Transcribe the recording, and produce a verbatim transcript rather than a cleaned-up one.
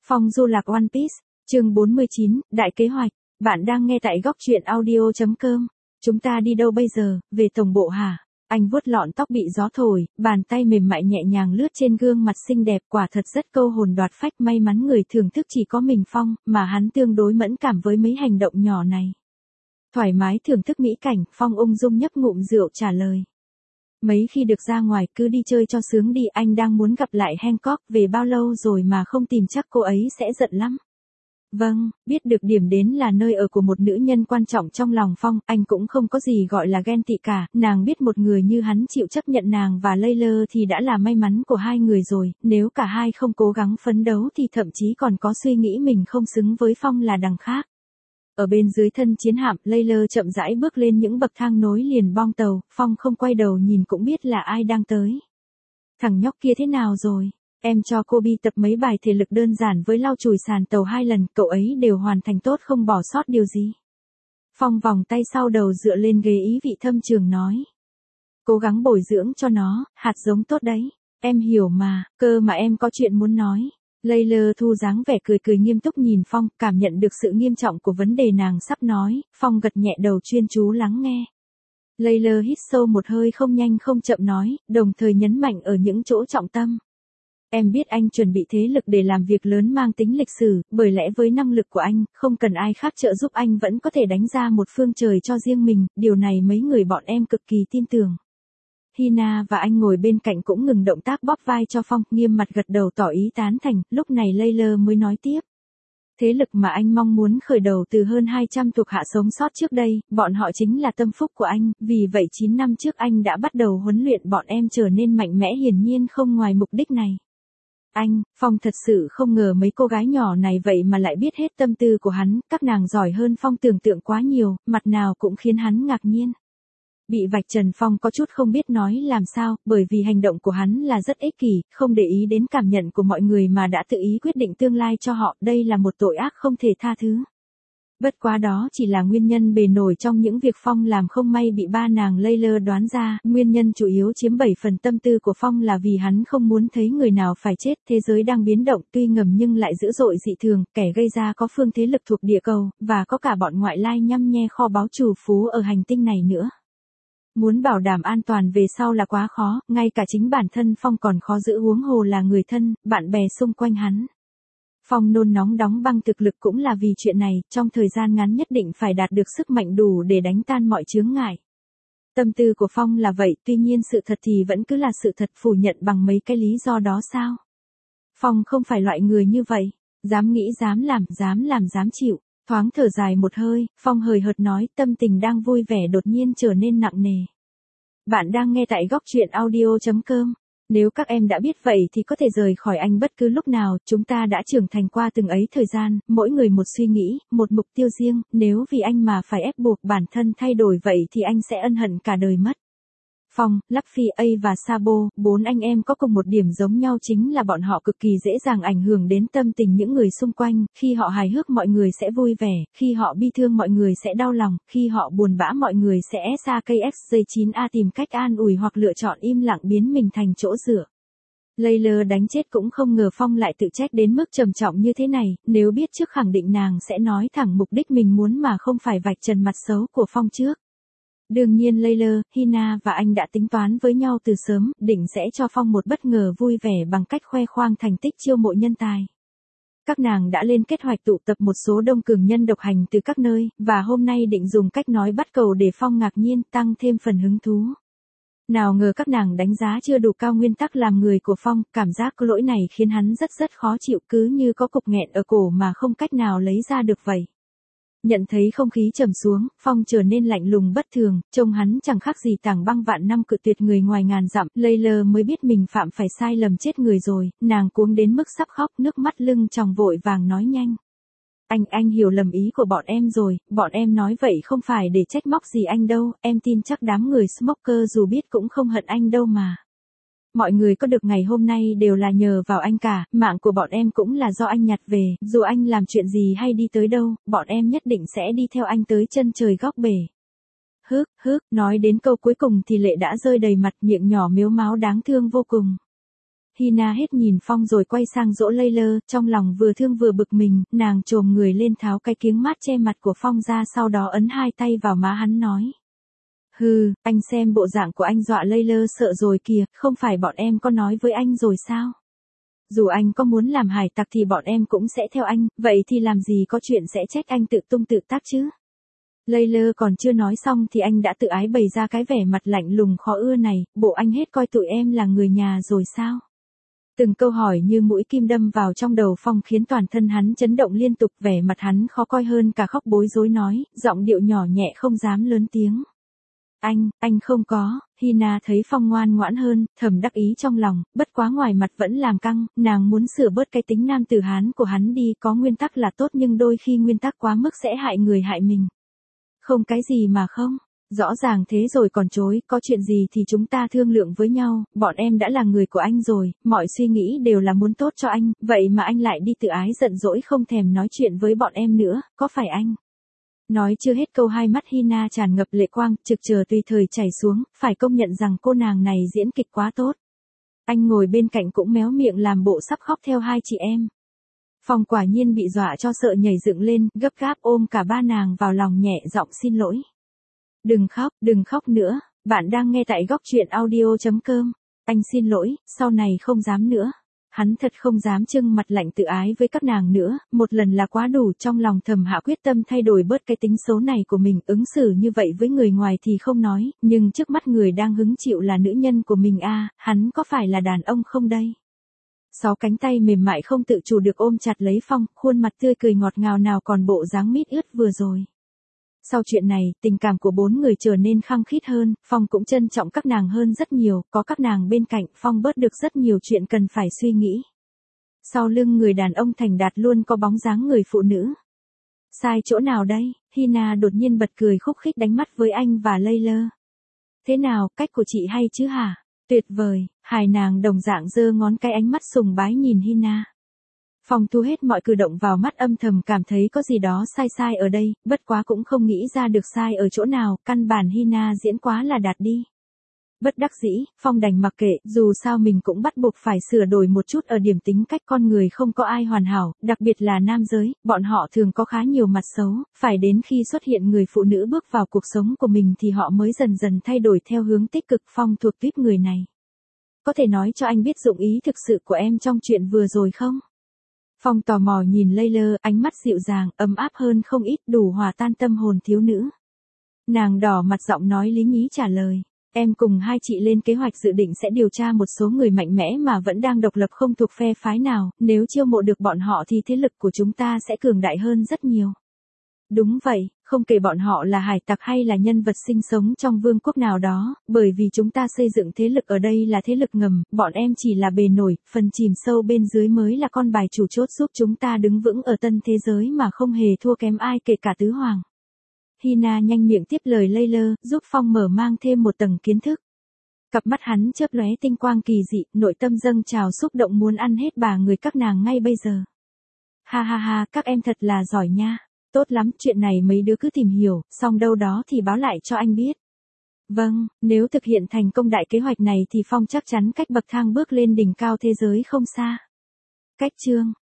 Phong du lạc One Piece, chương bốn mươi chín, đại kế hoạch. Bạn đang nghe tại góc truyện audio chấm com. Chúng ta đi đâu bây giờ, về tổng bộ hả? Anh vuốt lọn tóc bị gió thổi, bàn tay mềm mại nhẹ nhàng lướt trên gương mặt xinh đẹp, quả thật rất câu hồn đoạt phách. May mắn người thưởng thức chỉ có mình Phong, mà hắn tương đối mẫn cảm với mấy hành động nhỏ này. Thoải mái thưởng thức mỹ cảnh, Phong ung dung nhấp ngụm rượu trả lời. Mấy khi được ra ngoài cứ đi chơi cho sướng đi, anh đang muốn gặp lại Hancock, về bao lâu rồi mà không tìm, chắc cô ấy sẽ giận lắm. Vâng, biết được điểm đến là nơi ở của một nữ nhân quan trọng trong lòng Phong, anh cũng không có gì gọi là ghen tị cả, nàng biết một người như hắn chịu chấp nhận nàng và Layla thì đã là may mắn của hai người rồi, nếu cả hai không cố gắng phấn đấu thì thậm chí còn có suy nghĩ mình không xứng với Phong là đằng khác. Ở bên dưới thân chiến hạm, Layla chậm rãi bước lên những bậc thang nối liền bong tàu, Phong không quay đầu nhìn cũng biết là ai đang tới. Thằng nhóc kia thế nào rồi? Em cho cô Bi tập mấy bài thể lực đơn giản với lau chùi sàn tàu hai lần, cậu ấy đều hoàn thành tốt không bỏ sót điều gì. Phong vòng tay sau đầu dựa lên ghế ý vị thâm trường nói. Cố gắng bồi dưỡng cho nó, hạt giống tốt đấy. Em hiểu mà, cơ mà em có chuyện muốn nói. Layla thu dáng vẻ cười cười nghiêm túc nhìn Phong, cảm nhận được sự nghiêm trọng của vấn đề nàng sắp nói, Phong gật nhẹ đầu chuyên chú lắng nghe. Layla hít sâu một hơi không nhanh không chậm nói, đồng thời nhấn mạnh ở những chỗ trọng tâm. Em biết anh chuẩn bị thế lực để làm việc lớn mang tính lịch sử, bởi lẽ với năng lực của anh, không cần ai khác trợ giúp anh vẫn có thể đánh ra một phương trời cho riêng mình, điều này mấy người bọn em cực kỳ tin tưởng. Hina và anh ngồi bên cạnh cũng ngừng động tác bóp vai cho Phong, nghiêm mặt gật đầu tỏ ý tán thành, lúc này Layla mới nói tiếp. Thế lực mà anh mong muốn khởi đầu từ hơn hai trăm thuộc hạ sống sót trước đây, bọn họ chính là tâm phúc của anh, vì vậy chín năm trước anh đã bắt đầu huấn luyện bọn em trở nên mạnh mẽ, hiển nhiên không ngoài mục đích này. Anh, Phong thật sự không ngờ mấy cô gái nhỏ này vậy mà lại biết hết tâm tư của hắn, các nàng giỏi hơn Phong tưởng tượng quá nhiều, mặt nào cũng khiến hắn ngạc nhiên. Bị vạch trần, Phong có chút không biết nói làm sao, bởi vì hành động của hắn là rất ích kỷ, không để ý đến cảm nhận của mọi người mà đã tự ý quyết định tương lai cho họ, đây là một tội ác không thể tha thứ. Bất quá đó chỉ là nguyên nhân bề nổi trong những việc Phong làm không may bị ba nàng Layla đoán ra, nguyên nhân chủ yếu chiếm bảy phần tâm tư của Phong là vì hắn không muốn thấy người nào phải chết, thế giới đang biến động tuy ngầm nhưng lại dữ dội dị thường, kẻ gây ra có phương thế lực thuộc địa cầu, và có cả bọn ngoại lai nhăm nhe kho báu trù phú ở hành tinh này nữa. Muốn bảo đảm an toàn về sau là quá khó, ngay cả chính bản thân Phong còn khó giữ, huống hồ là người thân, bạn bè xung quanh hắn. Phong nôn nóng đóng băng thực lực cũng là vì chuyện này, trong thời gian ngắn nhất định phải đạt được sức mạnh đủ để đánh tan mọi chướng ngại. Tâm tư của Phong là vậy, tuy nhiên sự thật thì vẫn cứ là sự thật, phủ nhận bằng mấy cái lý do đó sao? Phong không phải loại người như vậy, dám nghĩ dám làm, dám làm dám chịu. Thoáng thở dài một hơi, Phong hời hợt nói, tâm tình đang vui vẻ đột nhiên trở nên nặng nề. Bạn đang nghe tại góc truyện audio chấm com. Nếu các em đã biết vậy thì có thể rời khỏi anh bất cứ lúc nào, chúng ta đã trưởng thành qua từng ấy thời gian, mỗi người một suy nghĩ, một mục tiêu riêng, nếu vì anh mà phải ép buộc bản thân thay đổi vậy thì anh sẽ ân hận cả đời mất. Phong, Luffy, A và Sabo, bốn anh em có cùng một điểm giống nhau chính là bọn họ cực kỳ dễ dàng ảnh hưởng đến tâm tình những người xung quanh, khi họ hài hước mọi người sẽ vui vẻ, khi họ bi thương mọi người sẽ đau lòng, khi họ buồn bã mọi người sẽ ét a ca ét gi chín a tìm cách an ủi hoặc lựa chọn im lặng biến mình thành chỗ dựa. Layla đánh chết cũng không ngờ Phong lại tự trách đến mức trầm trọng như thế này, nếu biết trước khẳng định nàng sẽ nói thẳng mục đích mình muốn mà không phải vạch trần mặt xấu của Phong trước. Đương nhiên Layla, Hina và anh đã tính toán với nhau từ sớm, định sẽ cho Phong một bất ngờ vui vẻ bằng cách khoe khoang thành tích chiêu mộ nhân tài. Các nàng đã lên kế hoạch tụ tập một số đông cường nhân độc hành từ các nơi, và hôm nay định dùng cách nói bắt cầu để Phong ngạc nhiên, tăng thêm phần hứng thú. Nào ngờ các nàng đánh giá chưa đủ cao nguyên tắc làm người của Phong, cảm giác có lỗi này khiến hắn rất rất khó chịu, cứ như có cục nghẹn ở cổ mà không cách nào lấy ra được vậy. Nhận thấy không khí trầm xuống, Phong trở nên lạnh lùng bất thường, trông hắn chẳng khác gì tảng băng vạn năm cự tuyệt người ngoài ngàn dặm. Layla mới biết mình phạm phải sai lầm chết người rồi, nàng cuống đến mức sắp khóc, nước mắt lưng tròng vội vàng nói nhanh. Anh, anh hiểu lầm ý của bọn em rồi, bọn em nói vậy không phải để trách móc gì anh đâu, em tin chắc đám người Smoker dù biết cũng không hận anh đâu mà. Mọi người có được ngày hôm nay đều là nhờ vào anh cả, mạng của bọn em cũng là do anh nhặt về, dù anh làm chuyện gì hay đi tới đâu, bọn em nhất định sẽ đi theo anh tới chân trời góc bể. Hức, hức, nói đến câu cuối cùng thì lệ đã rơi đầy mặt, miệng nhỏ mếu máo đáng thương vô cùng. Hina hết nhìn Phong rồi quay sang dỗ Layla, trong lòng vừa thương vừa bực mình, nàng chồm người lên tháo cái kiếng mát che mặt của Phong ra, sau đó ấn hai tay vào má hắn nói. Hừ, anh xem bộ dạng của anh dọa Layla sợ rồi kìa, không phải bọn em có nói với anh rồi sao? Dù anh có muốn làm hải tặc thì bọn em cũng sẽ theo anh, vậy thì làm gì có chuyện sẽ trách anh tự tung tự tác chứ? Layla còn chưa nói xong thì anh đã tự ái bày ra cái vẻ mặt lạnh lùng khó ưa này, bộ anh hết coi tụi em là người nhà rồi sao? Từng câu hỏi như mũi kim đâm vào trong đầu Phong khiến toàn thân hắn chấn động liên tục, vẻ mặt hắn khó coi hơn cả khóc, bối rối nói, giọng điệu nhỏ nhẹ không dám lớn tiếng. Anh, anh không có. Hina thấy Phong ngoan ngoãn hơn, thầm đắc ý trong lòng, bất quá ngoài mặt vẫn làm căng, nàng muốn sửa bớt cái tính nam tử hán của hắn đi, có nguyên tắc là tốt nhưng đôi khi nguyên tắc quá mức sẽ hại người hại mình. Không cái gì mà không, rõ ràng thế rồi còn chối, có chuyện gì thì chúng ta thương lượng với nhau, bọn em đã là người của anh rồi, mọi suy nghĩ đều là muốn tốt cho anh, vậy mà anh lại đi tự ái giận dỗi không thèm nói chuyện với bọn em nữa, có phải anh? Nói chưa hết câu, hai mắt Hina tràn ngập lệ quang, trực chờ tùy thời chảy xuống, phải công nhận rằng cô nàng này diễn kịch quá tốt. Anh ngồi bên cạnh cũng méo miệng làm bộ sắp khóc theo hai chị em. Phong quả nhiên bị dọa cho sợ nhảy dựng lên, gấp gáp ôm cả ba nàng vào lòng, nhẹ giọng xin lỗi. Đừng khóc, đừng khóc nữa, bạn đang nghe tại góc truyện audio chấm com. Anh xin lỗi, sau này không dám nữa. Hắn thật không dám trưng mặt lạnh tự ái với các nàng nữa, một lần là quá đủ, trong lòng thầm hạ quyết tâm thay đổi bớt cái tính xấu này của mình, ứng xử như vậy với người ngoài thì không nói, nhưng trước mắt người đang hứng chịu là nữ nhân của mình a, à, hắn có phải là đàn ông không đây? Sáu cánh tay mềm mại không tự chủ được ôm chặt lấy Phong, khuôn mặt tươi cười ngọt ngào nào còn bộ dáng mít ướt vừa rồi. Sau chuyện này, tình cảm của bốn người trở nên khăng khít hơn, Phong cũng trân trọng các nàng hơn rất nhiều, có các nàng bên cạnh, Phong bớt được rất nhiều chuyện cần phải suy nghĩ. Sau lưng người đàn ông thành đạt luôn có bóng dáng người phụ nữ. Sai chỗ nào đây? Hina đột nhiên bật cười khúc khích đánh mắt với anh và Layla. Thế nào, cách của chị hay chứ hả? Tuyệt vời, hai nàng đồng dạng giơ ngón cái, ánh mắt sùng bái nhìn Hina. Phong thu hết mọi cử động vào mắt, âm thầm cảm thấy có gì đó sai sai ở đây, bất quá cũng không nghĩ ra được sai ở chỗ nào, căn bản Hina diễn quá là đạt đi. Bất đắc dĩ, Phong đành mặc kệ, dù sao mình cũng bắt buộc phải sửa đổi một chút ở điểm tính cách con người, không có ai hoàn hảo, đặc biệt là nam giới, bọn họ thường có khá nhiều mặt xấu, phải đến khi xuất hiện người phụ nữ bước vào cuộc sống của mình thì họ mới dần dần thay đổi theo hướng tích cực. Phong thuộc tuýp người này. Có thể nói cho anh biết dụng ý thực sự của em trong chuyện vừa rồi không? Phong tò mò nhìn Layla, ánh mắt dịu dàng, ấm áp hơn không ít, đủ hòa tan tâm hồn thiếu nữ. Nàng đỏ mặt giọng nói lý nhí trả lời. Em cùng hai chị lên kế hoạch dự định sẽ điều tra một số người mạnh mẽ mà vẫn đang độc lập không thuộc phe phái nào, nếu chiêu mộ được bọn họ thì thế lực của chúng ta sẽ cường đại hơn rất nhiều. Đúng vậy, không kể bọn họ là hải tặc hay là nhân vật sinh sống trong vương quốc nào đó, bởi vì chúng ta xây dựng thế lực ở đây là thế lực ngầm, bọn em chỉ là bề nổi, phần chìm sâu bên dưới mới là con bài chủ chốt giúp chúng ta đứng vững ở tân thế giới mà không hề thua kém ai kể cả tứ hoàng. Hina nhanh miệng tiếp lời Layla, giúp Phong mở mang thêm một tầng kiến thức. Cặp mắt hắn chớp lóe tinh quang kỳ dị, nội tâm dâng trào xúc động muốn ăn hết bà người các nàng ngay bây giờ. Ha ha ha, các em thật là giỏi nha. Tốt lắm, chuyện này mấy đứa cứ tìm hiểu, xong đâu đó thì báo lại cho anh biết. Vâng, nếu thực hiện thành công đại kế hoạch này thì Phong chắc chắn cách bậc thang bước lên đỉnh cao thế giới không xa. Cách chương